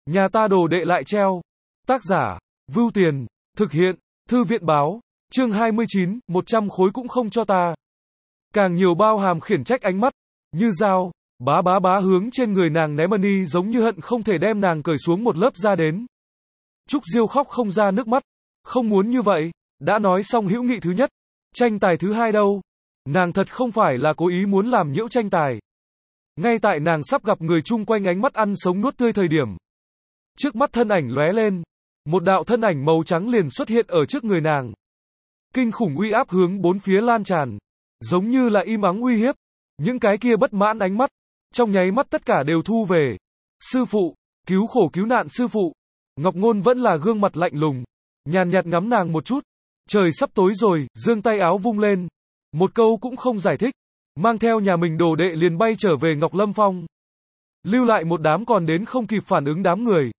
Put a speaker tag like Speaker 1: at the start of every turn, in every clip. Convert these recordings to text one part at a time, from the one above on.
Speaker 1: Nhà ta đồ đệ lại treo. Tác giả, Vưu Tiền, thực hiện, Thư viện báo, chương 29, 100 khối cũng không cho ta. Càng nhiều bao hàm khiển trách ánh mắt, như dao, bá hướng trên người nàng ném money giống như hận không thể đem nàng cởi xuống một lớp da đến. Trúc Diêu khóc không ra nước mắt, không muốn như vậy, đã nói xong hữu nghị thứ nhất, tranh tài thứ hai đâu. Nàng thật không phải là cố ý muốn làm nhiễu tranh tài. Ngay tại nàng sắp gặp người chung quanh ánh mắt ăn sống nuốt tươi thời điểm. Trước mắt thân ảnh lóe lên, một đạo thân ảnh màu trắng liền xuất hiện ở trước người nàng. Kinh khủng uy áp hướng bốn phía lan tràn, giống như là im ắng uy hiếp. Những cái kia bất mãn ánh mắt, trong nháy mắt tất cả đều thu về. Sư phụ, cứu khổ cứu nạn sư phụ. Ngọc Ngôn vẫn là gương mặt lạnh lùng, nhàn nhạt ngắm nàng một chút. Trời sắp tối rồi, giương tay áo vung lên. Một câu cũng không giải thích, mang theo nhà mình đồ đệ liền bay trở về Ngọc Lâm Phong. Lưu lại một đám còn đến không kịp phản ứng đám người.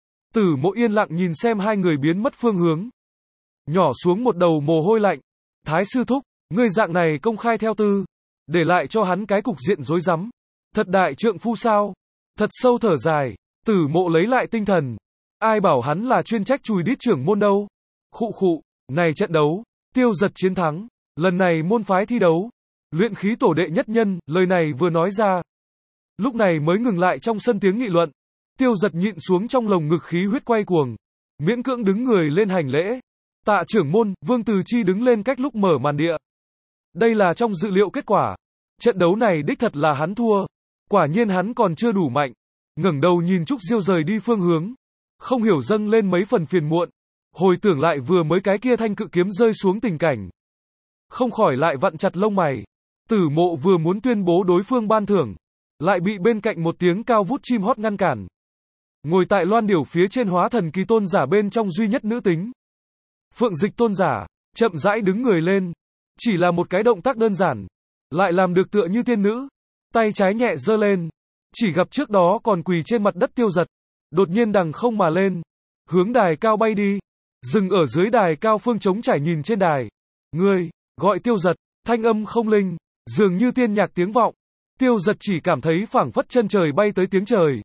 Speaker 1: Tử Mộ yên lặng nhìn xem hai người biến mất phương hướng. Nhỏ xuống một đầu mồ hôi lạnh. Thái sư thúc, ngươi dạng này công khai theo tư, để lại cho hắn cái cục diện rối rắm. Thật đại trượng phu sao? Thật sâu thở dài, Tử Mộ lấy lại tinh thần. Ai bảo hắn là chuyên trách chùi đít trưởng môn đâu? Khụ, này trận đấu, Tiêu Giật chiến thắng. Lần này môn phái thi đấu, luyện khí tổ đệ nhất nhân, lời này vừa nói ra. Lúc này mới ngừng lại trong sân tiếng nghị luận. Tiêu Giật nhịn xuống trong lồng ngực khí huyết quay cuồng, miễn cưỡng đứng người lên hành lễ. Tạ trưởng môn, Vương Từ Chi đứng lên cách lúc mở màn địa. Đây là trong dự liệu kết quả. Trận đấu này đích thật là hắn thua. Quả nhiên hắn còn chưa đủ mạnh. Ngẩng đầu nhìn Trúc Diêu rời đi phương hướng, không hiểu dâng lên mấy phần phiền muộn. Hồi tưởng lại vừa mới cái kia thanh cự kiếm rơi xuống tình cảnh, không khỏi lại vặn chặt lông mày. Tử Mộ vừa muốn tuyên bố đối phương ban thưởng, lại bị bên cạnh một tiếng cao vút chim hót ngăn cản. Ngồi tại loan điểu phía trên hóa thần kỳ tôn giả bên trong duy nhất nữ tính, Phượng Dịch tôn giả, chậm rãi đứng người lên. Chỉ là một cái động tác đơn giản, lại làm được tựa như tiên nữ. Tay trái nhẹ giơ lên, chỉ gặp trước đó còn quỳ trên mặt đất Tiêu Giật, đột nhiên đằng không mà lên, hướng đài cao bay đi, dừng ở dưới đài cao phương trống trải nhìn trên đài. Ngươi, gọi Tiêu Giật, thanh âm không linh, dường như tiên nhạc tiếng vọng. Tiêu Giật chỉ cảm thấy phảng phất chân trời bay tới tiếng trời.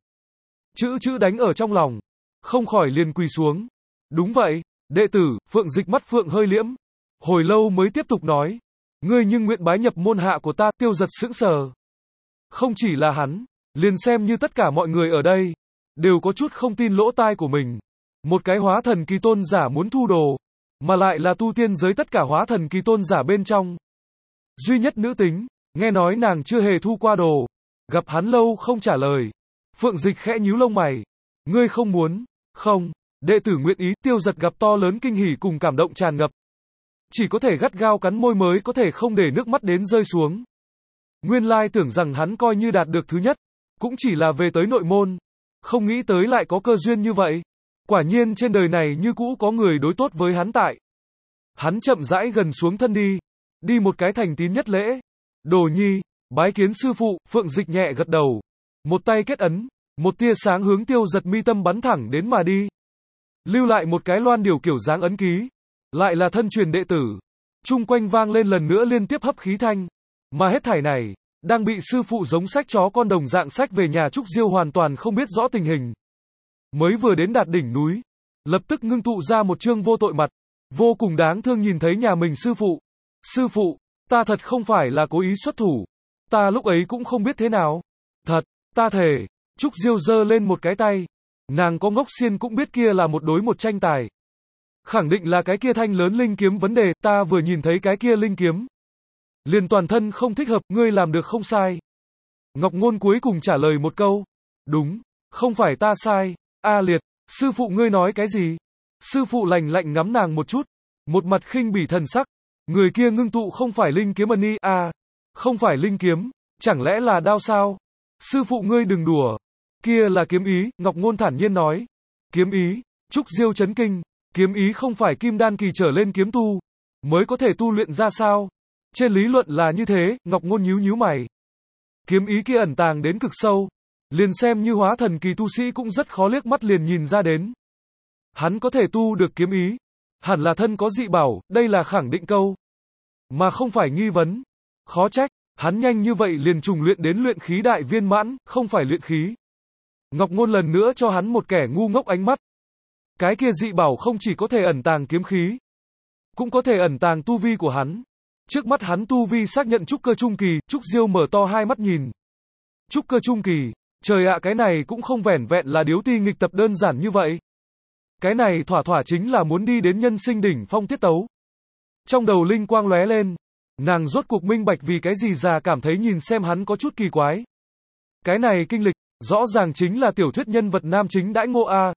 Speaker 1: Chữ đánh ở trong lòng, không khỏi liền quỳ xuống. Đúng vậy, đệ tử. Phượng Dịch mắt phượng hơi liễm, hồi lâu mới tiếp tục nói. Ngươi nhưng nguyện bái nhập môn hạ của ta. Tiêu Giật sững sờ. Không chỉ là hắn, liền xem như tất cả mọi người ở đây, đều có chút không tin lỗ tai của mình. Một cái hóa thần kỳ tôn giả muốn thu đồ, mà lại là tu tiên giới tất cả hóa thần kỳ tôn giả bên trong duy nhất nữ tính. Nghe nói nàng chưa hề thu qua đồ. Gặp hắn lâu không trả lời, Phượng Dịch khẽ nhíu lông mày. Ngươi không muốn? Không, đệ tử nguyện ý. Tiêu Giật gặp to lớn kinh hỉ cùng cảm động tràn ngập, chỉ có thể gắt gao cắn môi mới có thể không để nước mắt đến rơi xuống. Nguyên lai tưởng rằng hắn coi như đạt được thứ nhất, cũng chỉ là về tới nội môn, không nghĩ tới lại có cơ duyên như vậy. Quả nhiên trên đời này như cũ có người đối tốt với hắn tại. Hắn chậm rãi gần xuống thân đi một cái thành tín nhất lễ. Đồ nhi, bái kiến sư phụ. Phượng Dịch nhẹ gật đầu, một tay kết ấn, một tia sáng hướng Tiêu Giật mi tâm bắn thẳng đến mà đi, lưu lại một cái loan điểu kiểu dáng ấn ký. Lại là thân truyền đệ tử. Chung quanh vang lên lần nữa liên tiếp hấp khí thanh, mà hết thảy này đang bị sư phụ giống sách chó con đồng dạng sách về nhà. Trúc Diêu hoàn toàn không biết rõ tình hình, mới vừa đến đạt đỉnh núi, lập tức ngưng tụ ra một trương vô tội mặt, vô cùng đáng thương nhìn thấy nhà mình sư phụ. Sư phụ, ta thật không phải là cố ý xuất thủ, ta lúc ấy cũng không biết thế nào. Thật, ta thề. Trúc Diêu giơ lên một cái tay, nàng có ngốc xiên cũng biết kia là một đối một tranh tài. Khẳng định là cái kia thanh lớn linh kiếm vấn đề, ta vừa nhìn thấy cái kia linh kiếm, liền toàn thân không thích hợp. Ngươi làm được không sai. Ngọc Ngôn cuối cùng trả lời một câu. Đúng, không phải ta sai. A Liệt, sư phụ ngươi nói cái gì? Sư phụ lạnh lạnh ngắm nàng một chút, một mặt khinh bỉ thần sắc. Người kia ngưng tụ không phải linh kiếm ân y à? Không phải linh kiếm, chẳng lẽ là đao sao? Sư phụ ngươi đừng đùa. Kia là kiếm ý. Ngọc Ngôn thản nhiên nói. Kiếm ý? Trúc Diêu chấn kinh. Kiếm ý không phải kim đan kỳ trở lên kiếm tu mới có thể tu luyện ra sao? Trên lý luận là như thế. Ngọc Ngôn nhíu mày. Kiếm ý kia ẩn tàng đến cực sâu, liền xem như hóa thần kỳ tu sĩ cũng rất khó liếc mắt liền nhìn ra đến. Hắn có thể tu được kiếm ý, hẳn là thân có dị bảo. Đây là khẳng định câu, mà không phải nghi vấn. Khó trách hắn nhanh như vậy liền trùng luyện đến luyện khí đại viên mãn, không phải luyện khí. Ngọc Ngôn lần nữa cho hắn một kẻ ngu ngốc ánh mắt. Cái kia dị bảo không chỉ có thể ẩn tàng kiếm khí, cũng có thể ẩn tàng tu vi của hắn. Trước mắt hắn tu vi xác nhận trúc cơ trung kỳ, Trúc Diêu mở to hai mắt nhìn. Trúc cơ trung kỳ, trời ạ, cái này cũng không vẻn vẹn là điếu ti nghịch tập đơn giản như vậy. Cái này thỏa thỏa chính là muốn đi đến nhân sinh đỉnh phong tiết tấu. Trong đầu linh quang lóe lên, nàng rốt cuộc minh bạch vì cái gì già cảm thấy nhìn xem hắn có chút kỳ quái. Cái này kinh lịch, rõ ràng chính là tiểu thuyết nhân vật nam chính đãi ngộ a.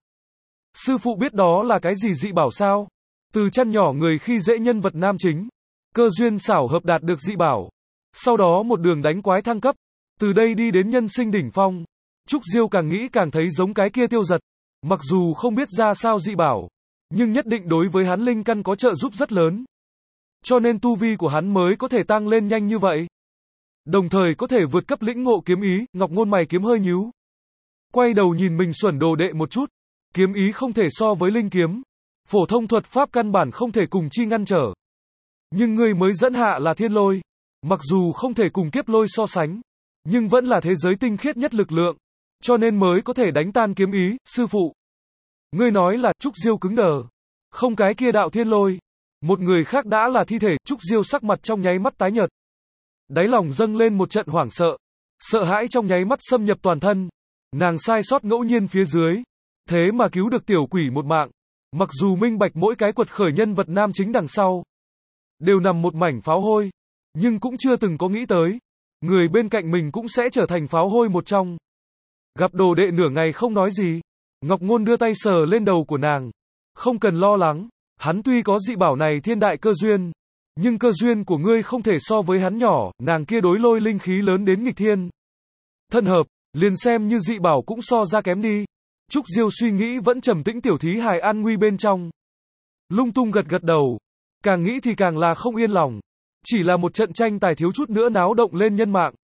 Speaker 1: Sư phụ biết đó là cái gì dị bảo sao? Từ chăn nhỏ người khi dễ nhân vật nam chính, cơ duyên xảo hợp đạt được dị bảo, sau đó một đường đánh quái thăng cấp, từ đây đi đến nhân sinh đỉnh phong. Trúc Diêu càng nghĩ càng thấy giống cái kia Tiêu Giật, mặc dù không biết ra sao dị bảo, nhưng nhất định đối với hắn linh căn có trợ giúp rất lớn. Cho nên tu vi của hắn mới có thể tăng lên nhanh như vậy. Đồng thời có thể vượt cấp lĩnh ngộ kiếm ý. Ngọc Ngôn mày kiếm hơi nhíu, quay đầu nhìn mình xuẩn đồ đệ một chút. Kiếm ý không thể so với linh kiếm, phổ thông thuật pháp căn bản không thể cùng chi ngăn trở. Nhưng ngươi mới dẫn hạ là thiên lôi, mặc dù không thể cùng kiếp lôi so sánh, nhưng vẫn là thế giới tinh khiết nhất lực lượng, cho nên mới có thể đánh tan kiếm ý. Sư phụ, ngươi nói là? Trúc Diêu cứng đờ. Không, cái kia đạo thiên lôi, một người khác đã là thi thể. Trúc Diêu sắc mặt trong nháy mắt tái nhợt, đáy lòng dâng lên một trận hoảng sợ, sợ hãi trong nháy mắt xâm nhập toàn thân. Nàng sai sót ngẫu nhiên phía dưới, thế mà cứu được tiểu quỷ một mạng. Mặc dù minh bạch mỗi cái quật khởi nhân vật nam chính đằng sau đều nằm một mảnh pháo hôi, nhưng cũng chưa từng có nghĩ tới, người bên cạnh mình cũng sẽ trở thành pháo hôi một trong. Gặp đồ đệ nửa ngày không nói gì, Ngọc Ngôn đưa tay sờ lên đầu của nàng. Không cần lo lắng, hắn tuy có dị bảo này thiên đại cơ duyên, nhưng cơ duyên của ngươi không thể so với hắn nhỏ. Nàng kia đối lôi linh khí lớn đến nghịch thiên, thân hợp, liền xem như dị bảo cũng so ra kém đi. Trúc Diêu suy nghĩ vẫn trầm tĩnh tiểu thí hài an nguy bên trong, lung tung gật gật đầu, càng nghĩ thì càng là không yên lòng. Chỉ là một trận tranh tài thiếu chút nữa náo động lên nhân mạng,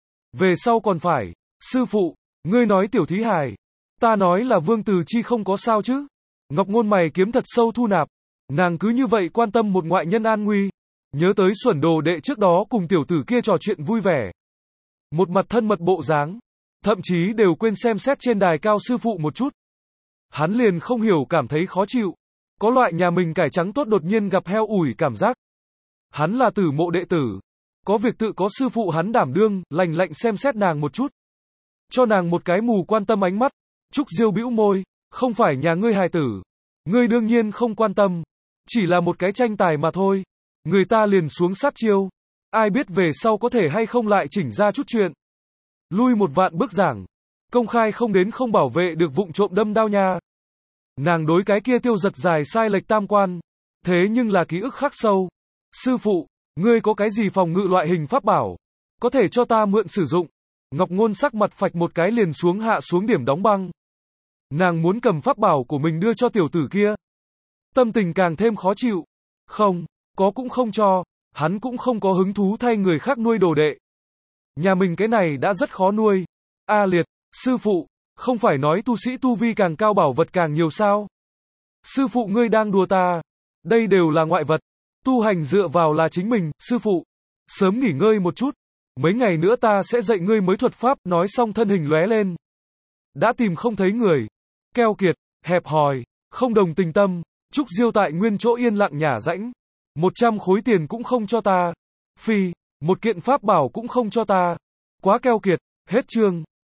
Speaker 1: về sau còn phải. Sư phụ, ngươi nói tiểu thí hài, ta nói là Vương Từ Chi không có sao chứ? Ngọc Ngôn mày kiếm thật sâu thu nạp, nàng cứ như vậy quan tâm một ngoại nhân an nguy. Nhớ tới xuẩn đồ đệ trước đó cùng tiểu tử kia trò chuyện vui vẻ, một mặt thân mật bộ dáng, thậm chí đều quên xem xét trên đài cao sư phụ một chút. Hắn liền không hiểu cảm thấy khó chịu, có loại nhà mình cải trắng tốt đột nhiên gặp heo ủi cảm giác. Hắn là Tử Mộ đệ tử, có việc tự có sư phụ hắn đảm đương. Lạnh lạnh xem xét nàng một chút, cho nàng một cái mù quan tâm ánh mắt. Trúc Diêu bĩu môi, không phải nhà ngươi hài tử, ngươi đương nhiên không quan tâm, chỉ là một cái tranh tài mà thôi. Người ta liền xuống sát chiêu, ai biết về sau có thể hay không lại chỉnh ra chút chuyện. Lui một vạn bước giảng, công khai không đến không bảo vệ được vụng trộm đâm đao nha. Nàng đối cái kia Tiêu Giật dài sai lệch tam quan, thế nhưng là ký ức khắc sâu. Sư phụ, ngươi có cái gì phòng ngự loại hình pháp bảo, có thể cho ta mượn sử dụng? Ngọc Ngôn sắc mặt phạch một cái liền xuống hạ xuống điểm đóng băng. Nàng muốn cầm pháp bảo của mình đưa cho tiểu tử kia, tâm tình càng thêm khó chịu. Không, có cũng không cho, hắn cũng không có hứng thú thay người khác nuôi đồ đệ. Nhà mình cái này đã rất khó nuôi. A liệt, sư phụ, không phải nói tu sĩ tu vi càng cao bảo vật càng nhiều sao? Sư phụ ngươi đang đùa ta, đây đều là ngoại vật, tu hành dựa vào là chính mình. Sư phụ, sớm nghỉ ngơi một chút, mấy ngày nữa ta sẽ dạy ngươi mới thuật pháp. Nói xong thân hình lóe lên, đã tìm không thấy người. Keo kiệt, hẹp hòi, không đồng tình tâm. Trúc Diêu tại nguyên chỗ yên lặng nhả rãnh, 100 khối tiền cũng không cho ta. Phi, một kiện pháp bảo cũng không cho ta, quá keo kiệt. Hết chương.